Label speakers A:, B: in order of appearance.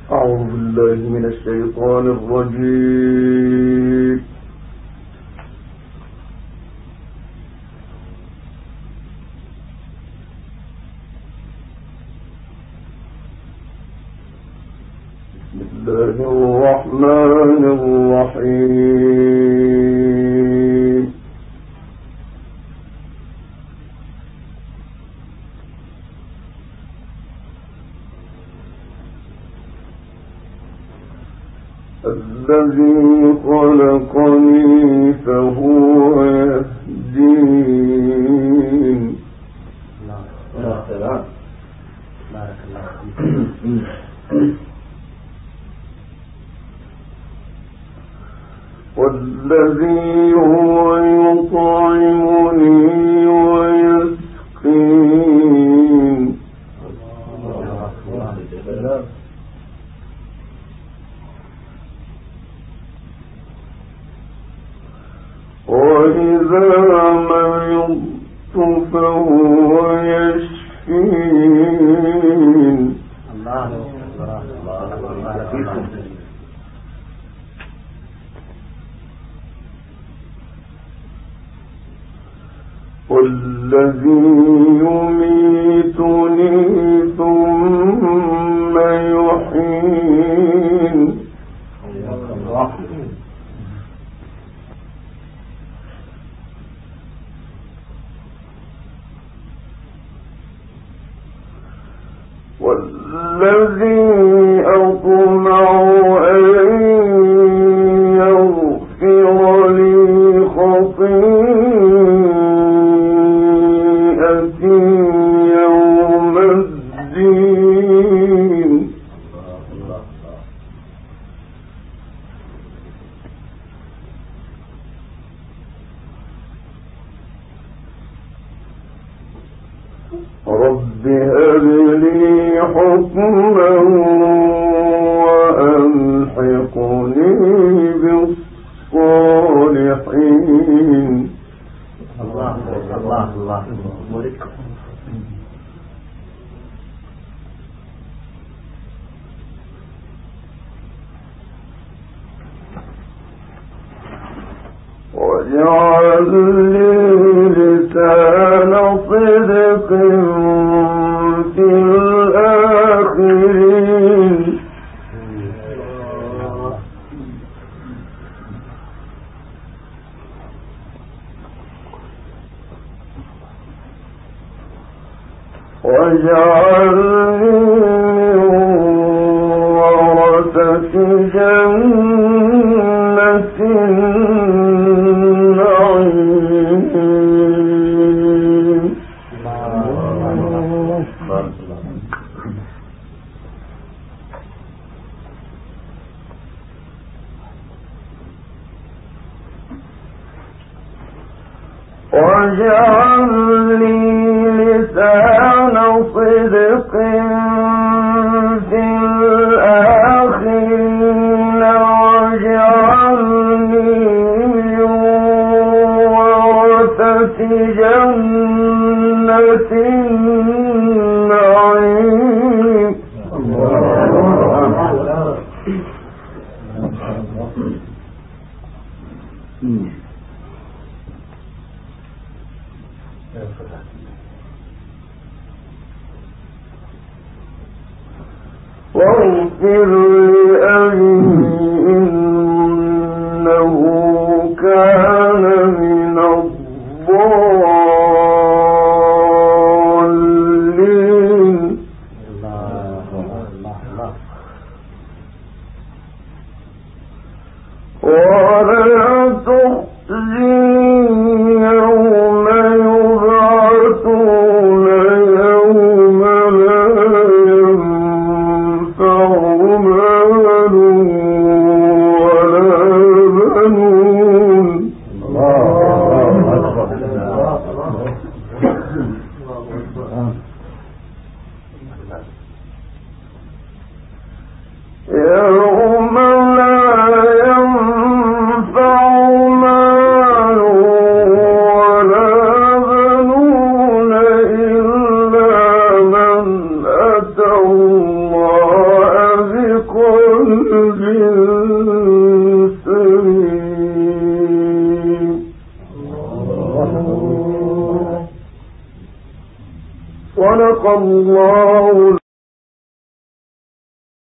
A: أعوذ بالله من الشيطان الرجيم. بسم الله الرحمن الرحيم. الذي خلقني فهو يهدين. والذي هو يطعمني ويسقين. وإذا مرضت فهو يشفين. والذي يميتني ثم يحيين. والذي أطمع أن يغفر لي خطيئتي يوم الدين. رب هب لي حكما وألحقني بالصالحين.
B: الله الله الله ملك.
A: واجعل لي لسان صدق في الآخرين. واجعلني ورثة جنة النعيم. واجعل لي لسان صدق في الآخرين. واجعلني ورثة جنة النعيم. واغفر لأبي إنه كان من الضالين. ولا تخزني يوم يبعثون يوم لا ينفع مال سليم صدق الله